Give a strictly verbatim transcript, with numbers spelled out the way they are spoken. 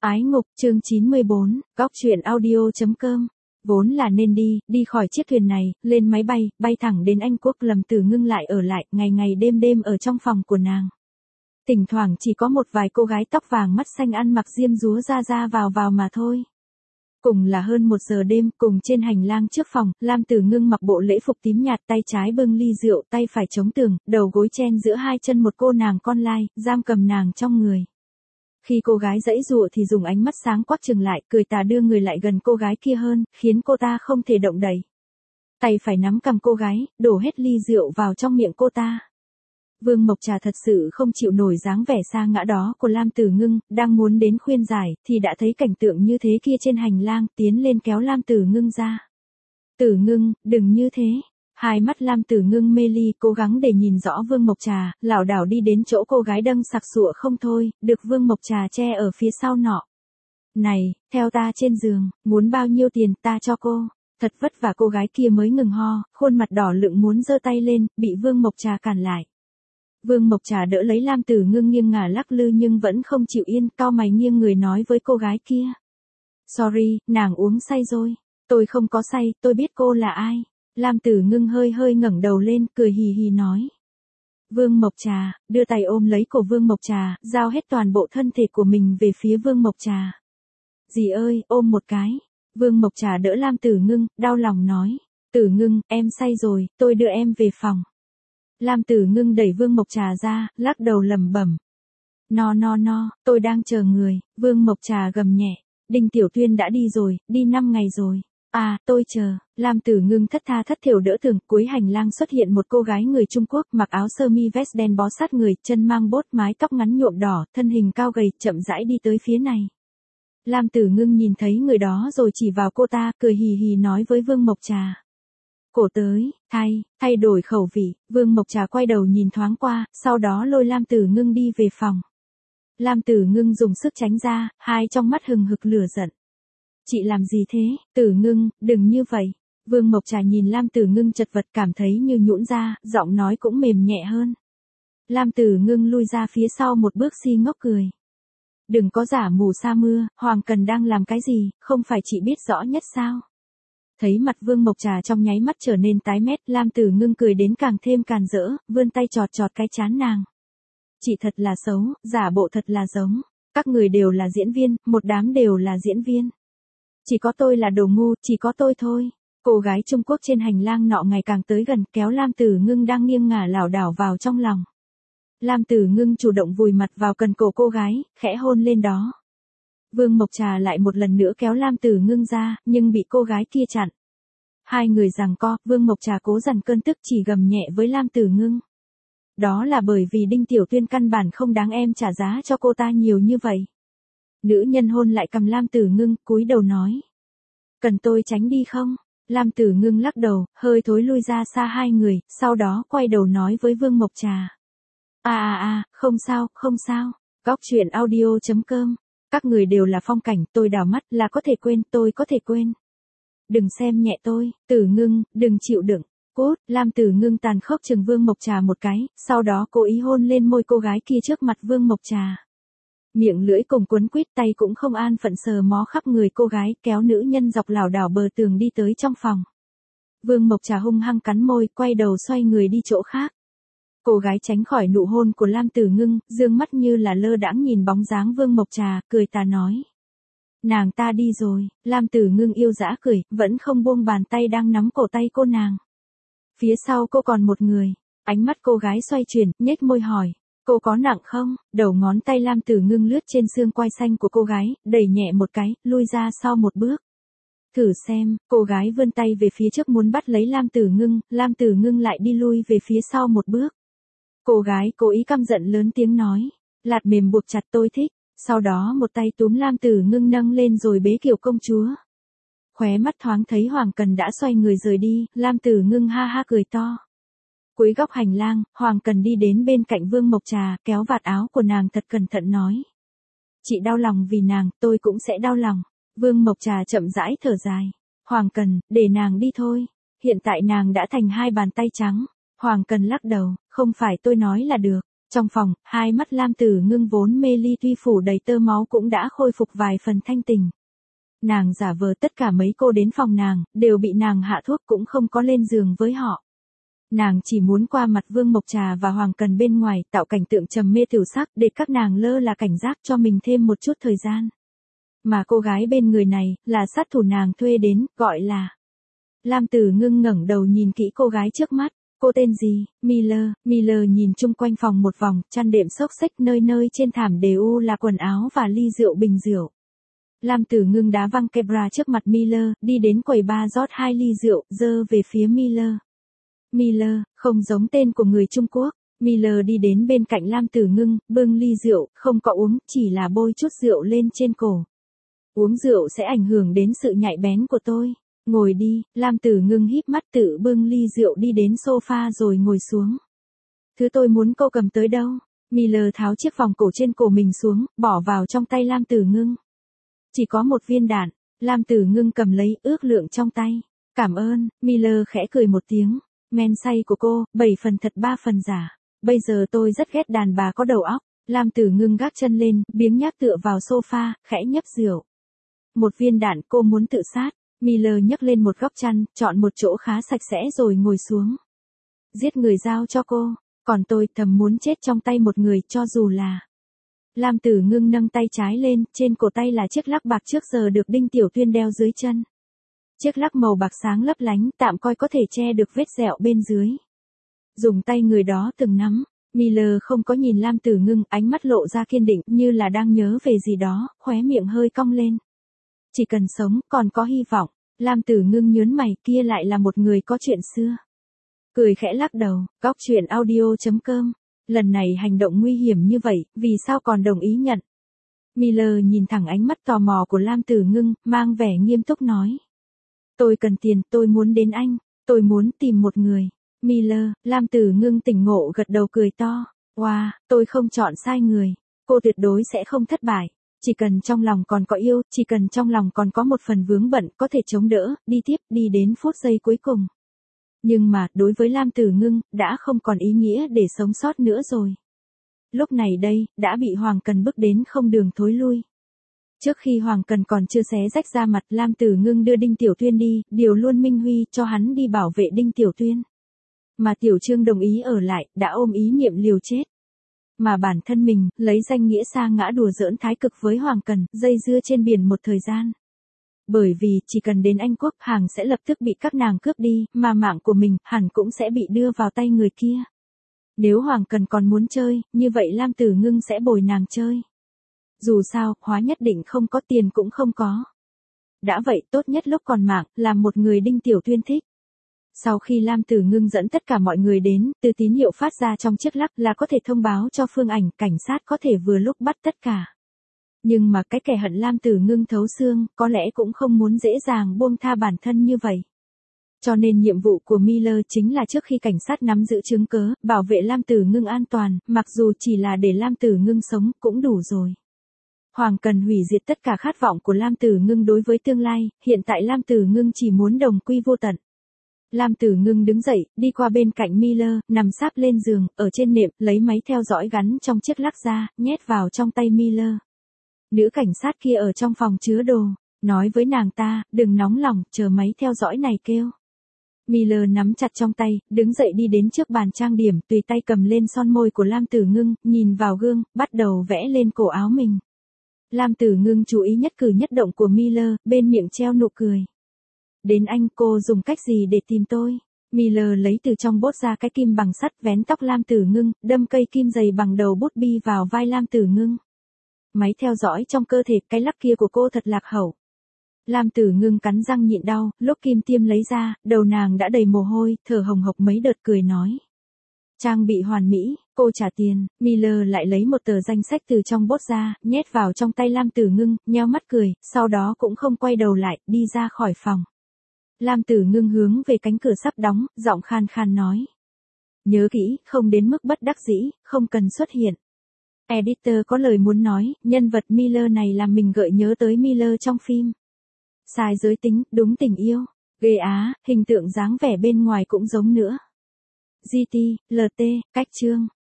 Ái ngục chương chín mươi bốn, góc truyện audio.com. Vốn là nên đi, đi khỏi chiếc thuyền này, lên máy bay, bay thẳng đến Anh Quốc. Lâm Tử Ngưng lại ở lại, ngày ngày đêm đêm ở trong phòng của nàng. Thỉnh thoảng chỉ có một vài cô gái tóc vàng mắt xanh ăn mặc diêm dúa ra ra vào vào mà thôi. Cùng là hơn một giờ đêm, cùng trên hành lang trước phòng, Lam Tử Ngưng mặc bộ lễ phục tím nhạt, tay trái bưng ly rượu, tay phải chống tường, đầu gối chen giữa hai chân một cô nàng con lai, giam cầm nàng trong người. Khi cô gái giãy giụa thì dùng ánh mắt sáng quắc chừng lại, cười tà đưa người lại gần cô gái kia hơn, khiến cô ta không thể động đậy. Tay phải nắm cầm cô gái, đổ hết ly rượu vào trong miệng cô ta. Vương Mộc Trà thật sự không chịu nổi dáng vẻ sa ngã đó của Lam Tử Ngưng, đang muốn đến khuyên giải, thì đã thấy cảnh tượng như thế kia trên hành lang, tiến lên kéo Lam Tử Ngưng ra. Tử Ngưng, đừng như thế. Hai mắt Lam Tử Ngưng mê ly, cố gắng để nhìn rõ Vương Mộc Trà, lảo đảo đi đến chỗ cô gái đang sặc sụa không thôi, được Vương Mộc Trà che ở phía sau nọ. Này, theo ta trên giường, muốn bao nhiêu tiền ta cho cô. Thật vất vả cô gái kia mới ngừng ho, khuôn mặt đỏ lựng muốn giơ tay lên, bị Vương Mộc Trà cản lại. Vương Mộc Trà đỡ lấy Lam Tử Ngưng nghiêng ngả lắc lư nhưng vẫn không chịu yên, cau mày nghiêng người nói với cô gái kia. Sorry, nàng uống say rồi. Tôi không có say, tôi biết cô là ai. Lam Tử Ngưng hơi hơi ngẩng đầu lên, cười hì hì nói. Vương Mộc Trà, đưa tay ôm lấy cổ Vương Mộc Trà, giao hết toàn bộ thân thể của mình về phía Vương Mộc Trà. Dì ơi, ôm một cái. Vương Mộc Trà đỡ Lam Tử Ngưng, đau lòng nói. Tử Ngưng, em say rồi, tôi đưa em về phòng. Lam Tử Ngưng đẩy Vương Mộc Trà ra, lắc đầu lẩm bẩm. No no no, tôi đang chờ người. Vương Mộc Trà gầm nhẹ. Đinh Tiểu Tuyên đã đi rồi, đi năm ngày rồi. À, tôi chờ. Lam Tử Ngưng thất tha thất thểu đỡ tường, cuối hành lang xuất hiện một cô gái người Trung Quốc, mặc áo sơ mi vest đen bó sát người, chân mang bốt, mái tóc ngắn nhuộm đỏ, thân hình cao gầy, chậm rãi đi tới phía này. Lam Tử Ngưng nhìn thấy người đó rồi chỉ vào cô ta, cười hì hì nói với Vương Mộc Trà. Cổ tới, thay, thay đổi khẩu vị. Vương Mộc Trà quay đầu nhìn thoáng qua, sau đó lôi Lam Tử Ngưng đi về phòng. Lam Tử Ngưng dùng sức tránh ra, hai trong mắt hừng hực lửa giận. Chị làm gì thế, Tử Ngưng, đừng như vậy. Vương Mộc Trà nhìn Lam Tử Ngưng chật vật cảm thấy như nhũn ra, giọng nói cũng mềm nhẹ hơn. Lam Tử Ngưng lui ra phía sau một bước si ngốc cười. Đừng có giả mù sa mưa, Hoàng Cần đang làm cái gì, không phải chị biết rõ nhất sao? Thấy mặt Vương Mộc Trà trong nháy mắt trở nên tái mét, Lam Tử Ngưng cười đến càng thêm càn rỡ, vươn tay chọt chọt cái trán nàng. Chị thật là xấu, giả bộ thật là giống. Các người đều là diễn viên, một đám đều là diễn viên. Chỉ có tôi là đồ ngu, chỉ có tôi thôi. Cô gái Trung Quốc trên hành lang nọ ngày càng tới gần, kéo Lam Tử Ngưng đang nghiêng ngả lảo đảo vào trong lòng. Lam Tử Ngưng chủ động vùi mặt vào cần cổ cô gái, khẽ hôn lên đó. Vương Mộc Trà lại một lần nữa kéo Lam Tử Ngưng ra, nhưng bị cô gái kia chặn. Hai người giằng co, Vương Mộc Trà cố dằn cơn tức chỉ gầm nhẹ với Lam Tử Ngưng. Đó là bởi vì Đinh Tiểu Tuyên căn bản không đáng em trả giá cho cô ta nhiều như vậy. Nữ nhân hôn lại cầm Lam Tử Ngưng, cúi đầu nói. Cần tôi tránh đi không? Lam Tử Ngưng lắc đầu, hơi thối lui ra xa hai người, sau đó quay đầu nói với Vương Mộc Trà. À à à, không sao, không sao. Góc truyện audio.com. Các người đều là phong cảnh, tôi đảo mắt là có thể quên, tôi có thể quên. Đừng xem nhẹ tôi, Tử Ngưng, đừng chịu đựng. Cốt, Lam Tử Ngưng tàn khốc chừng Vương Mộc Trà một cái, sau đó cố ý hôn lên môi cô gái kia trước mặt Vương Mộc Trà. Miệng lưỡi cùng quấn quýt, tay cũng không an phận sờ mó khắp người cô gái, kéo nữ nhân dọc lảo đảo bờ tường đi tới trong phòng. Vương Mộc Trà hung hăng cắn môi, quay đầu xoay người đi chỗ khác. Cô gái tránh khỏi nụ hôn của Lam Tử Ngưng, dương mắt như là lơ đãng nhìn bóng dáng Vương Mộc Trà, cười tà nói. Nàng ta đi rồi. Lam Tử Ngưng yêu dã cười, vẫn không buông bàn tay đang nắm cổ tay cô nàng. Phía sau cô còn một người. Ánh mắt cô gái xoay chuyển, nhếch môi hỏi. Cô có nặng không? Đầu ngón tay Lam Tử Ngưng lướt trên xương quai xanh của cô gái, đẩy nhẹ một cái, lui ra sau một bước. Thử xem, cô gái vươn tay về phía trước muốn bắt lấy Lam Tử Ngưng, Lam Tử Ngưng lại đi lui về phía sau một bước. Cô gái cố ý căm giận lớn tiếng nói. Lạt mềm buộc chặt tôi thích. Sau đó một tay túm Lam Tử Ngưng nâng lên rồi bế kiểu công chúa. Khóe mắt thoáng thấy Hoàng Cần đã xoay người rời đi, Lam Tử Ngưng ha ha cười to. Cuối góc hành lang, Hoàng Cần đi đến bên cạnh Vương Mộc Trà, kéo vạt áo của nàng thật cẩn thận nói. Chị đau lòng vì nàng, tôi cũng sẽ đau lòng. Vương Mộc Trà chậm rãi thở dài. Hoàng Cần, để nàng đi thôi. Hiện tại nàng đã thành hai bàn tay trắng. Hoàng Cần lắc đầu, không phải tôi nói là được. Trong phòng, hai mắt Lam Tử Ngưng vốn mê ly tuy phủ đầy tơ máu cũng đã khôi phục vài phần thanh tình. Nàng giả vờ tất cả mấy cô đến phòng nàng, đều bị nàng hạ thuốc cũng không có lên giường với họ. Nàng chỉ muốn qua mặt Vương Mộc Trà và Hoàng Cần bên ngoài, tạo cảnh tượng trầm mê tiểu sắc để các nàng lơ là cảnh giác cho mình thêm một chút thời gian. Mà cô gái bên người này, là sát thủ nàng thuê đến, gọi là... Lam Tử Ngưng ngẩng đầu nhìn kỹ cô gái trước mắt. Cô tên gì? Miller. Miller nhìn chung quanh phòng một vòng, chăn đệm xốc xếch nơi nơi trên thảm đều là quần áo và ly rượu bình rượu. Lam Tử Ngưng đá văng cái bra trước mặt Miller, đi đến quầy bar rót hai ly rượu, dơ về phía Miller. Miller, không giống tên của người Trung Quốc. Miller đi đến bên cạnh Lam Tử Ngưng, bưng ly rượu, không có uống, chỉ là bôi chút rượu lên trên cổ. Uống rượu sẽ ảnh hưởng đến sự nhạy bén của tôi. Ngồi đi, Lam Tử Ngưng híp mắt tự bưng ly rượu đi đến sofa rồi ngồi xuống. Thứ tôi muốn cô cầm tới đâu? Miller tháo chiếc vòng cổ trên cổ mình xuống, bỏ vào trong tay Lam Tử Ngưng. Chỉ có một viên đạn, Lam Tử Ngưng cầm lấy, ước lượng trong tay. Cảm ơn, Miller khẽ cười một tiếng. Men say của cô, bảy phần thật ba phần giả. Bây giờ tôi rất ghét đàn bà có đầu óc. Lam Tử Ngưng gác chân lên, biếng nhác tựa vào sofa, khẽ nhấp rượu. Một viên đạn, cô muốn tự sát. Miller nhấc lên một góc chăn, chọn một chỗ khá sạch sẽ rồi ngồi xuống. Giết người giao cho cô, còn tôi thầm muốn chết trong tay một người cho dù là... Lam Tử Ngưng nâng tay trái lên, trên cổ tay là chiếc lắc bạc trước giờ được Đinh Tiểu Tuyên đeo dưới chân. Chiếc lắc màu bạc sáng lấp lánh, tạm coi có thể che được vết sẹo bên dưới. Dùng tay người đó từng nắm, Miller không có nhìn Lam Tử Ngưng, ánh mắt lộ ra kiên định như là đang nhớ về gì đó, khóe miệng hơi cong lên. Chỉ cần sống, còn có hy vọng. Lam Tử Ngưng nhớn mày, kia lại là một người có chuyện xưa. Cười khẽ lắc đầu, góc chuyện audio chấm com. Lần này hành động nguy hiểm như vậy, vì sao còn đồng ý nhận? Miller nhìn thẳng ánh mắt tò mò của Lam Tử Ngưng, mang vẻ nghiêm túc nói. Tôi cần tiền, tôi muốn đến Anh, tôi muốn tìm một người. Miller, Lam Tử Ngưng tỉnh ngộ gật đầu cười to. Wow, tôi không chọn sai người. Cô tuyệt đối sẽ không thất bại. Chỉ cần trong lòng còn có yêu, chỉ cần trong lòng còn có một phần vướng bận, có thể chống đỡ, đi tiếp, đi đến phút giây cuối cùng. Nhưng mà, đối với Lam Tử Ngưng, đã không còn ý nghĩa để sống sót nữa rồi. Lúc này đây, đã bị Hoàng Cần bức đến không đường thối lui. Trước khi Hoàng Cần còn chưa xé rách ra mặt, Lam Tử Ngưng đưa Đinh Tiểu Tuyên đi, điều luôn Minh Huy cho hắn đi bảo vệ Đinh Tiểu Tuyên. Mà Tiểu Trương đồng ý ở lại, đã ôm ý niệm liều chết. Mà bản thân mình, lấy danh nghĩa sa ngã đùa giỡn thái cực với Hoàng Cần, dây dưa trên biển một thời gian. Bởi vì, chỉ cần đến Anh Quốc, hàng sẽ lập tức bị các nàng cướp đi, mà mạng của mình, hẳn cũng sẽ bị đưa vào tay người kia. Nếu Hoàng Cần còn muốn chơi, như vậy Lam Tử Ngưng sẽ bồi nàng chơi. Dù sao, hóa nhất định không có tiền cũng không có. Đã vậy, tốt nhất lúc còn mạng, làm một người Đinh Tiểu Tuyên thích. Sau khi Lam Tử Ngưng dẫn tất cả mọi người đến, từ tín hiệu phát ra trong chiếc lắc là có thể thông báo cho Phương Ảnh, cảnh sát có thể vừa lúc bắt tất cả. Nhưng mà cái kẻ hận Lam Tử Ngưng thấu xương, có lẽ cũng không muốn dễ dàng buông tha bản thân như vậy. Cho nên nhiệm vụ của Miller chính là trước khi cảnh sát nắm giữ chứng cớ, bảo vệ Lam Tử Ngưng an toàn, mặc dù chỉ là để Lam Tử Ngưng sống, cũng đủ rồi. Hoàng Cần hủy diệt tất cả khát vọng của Lam Tử Ngưng đối với tương lai, hiện tại Lam Tử Ngưng chỉ muốn đồng quy vô tận. Lam Tử Ngưng đứng dậy, đi qua bên cạnh Miller, nằm sáp lên giường, ở trên nệm, lấy máy theo dõi gắn trong chiếc lắc ra, nhét vào trong tay Miller. Nữ cảnh sát kia ở trong phòng chứa đồ, nói với nàng ta, đừng nóng lòng, chờ máy theo dõi này kêu. Miller nắm chặt trong tay, đứng dậy đi đến trước bàn trang điểm, tùy tay cầm lên son môi của Lam Tử Ngưng, nhìn vào gương, bắt đầu vẽ lên cổ áo mình. Lam Tử Ngưng chú ý nhất cử nhất động của Miller, bên miệng treo nụ cười. Đến Anh, cô dùng cách gì để tìm tôi? Miller lấy từ trong bốt ra cái kim bằng sắt, vén tóc Lam Tử Ngưng, đâm cây kim dày bằng đầu bút bi vào vai Lam Tử Ngưng. Máy theo dõi trong cơ thể, cái lắc kia của cô thật lạc hậu. Lam Tử Ngưng cắn răng nhịn đau, lúc kim tiêm lấy ra, đầu nàng đã đầy mồ hôi, thở hồng hộc mấy đợt cười nói. Trang bị hoàn mỹ, cô trả tiền. Miller lại lấy một tờ danh sách từ trong bốt ra, nhét vào trong tay Lam Tử Ngưng, nheo mắt cười, sau đó cũng không quay đầu lại, đi ra khỏi phòng. Lam Tử Ngưng hướng về cánh cửa sắp đóng, giọng khan khan nói. Nhớ kỹ, không đến mức bất đắc dĩ, không cần xuất hiện. Editor có lời muốn nói, nhân vật Miller này làm mình gợi nhớ tới Miller trong phim. Sai giới tính, đúng tình yêu. Ghê á, hình tượng dáng vẻ bên ngoài cũng giống nữa. giê tê, lờ tê, cách chương.